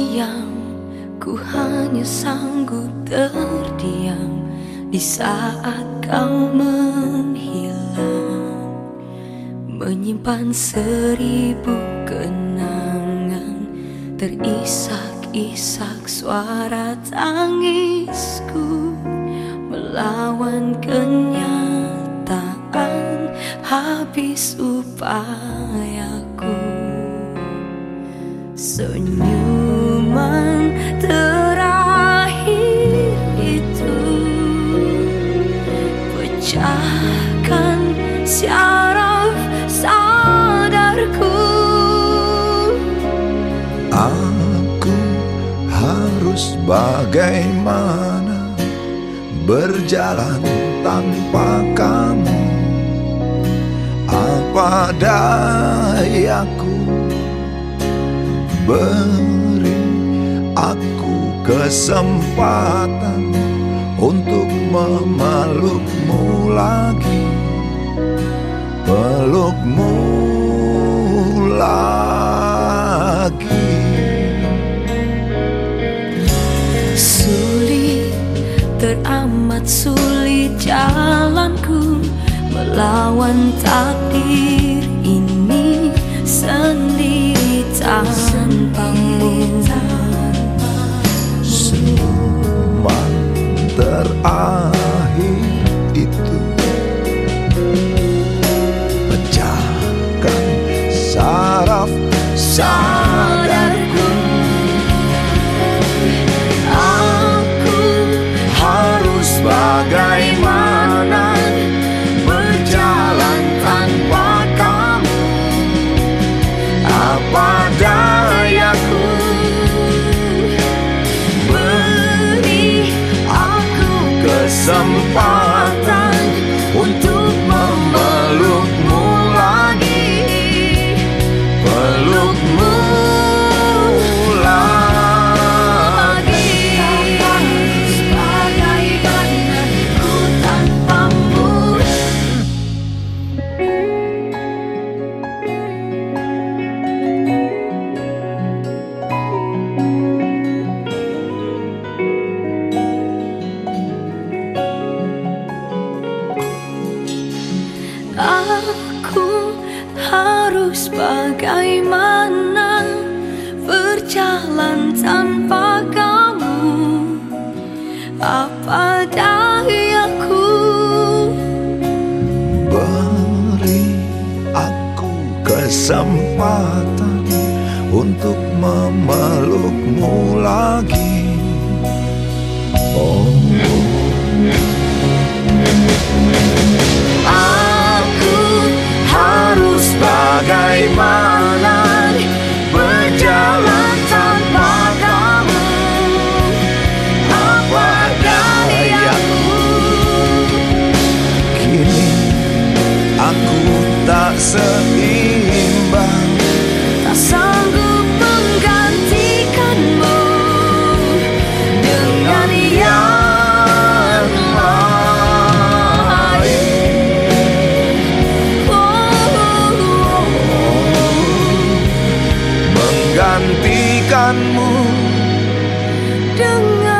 Sayang, ku hanya sanggup terdiam di saat kau menghilang, menyimpan 1000 kenangan, terisak-isak suara tangisku melawan kenyataan habis upayaku. Senyuman terakhir itu pecahkan syaraf sadarku. Aku harus bagaimana berjalan tanpa kamu? Apa dayaku? Beri aku kesempatan untuk memelukmu lagi, pelukmu lagi. Sulit, teramat sulit jalanku melawan takdir ini sendiri tanpamu. Senyuman terakhir itu pecahkan saraf sadarku. Aku harus bagaimana berjalan tanpa kamu? Apa dayaku? Beri aku kesempatan untuk memelukmu lagi, pelukmu lagi. Bagaimana ku tanpamu? Aku harus bagaimana berjalan tanpa kamu? Apa dayaku? Beri aku kesempatan untuk memelukmu lagi. Oh, harus bagaimana berjalan tanpa kamu? Apa dayaku? Kini aku tak seimbang, tak sanggup menggantikanmu dengan yang menggantikanmu dengan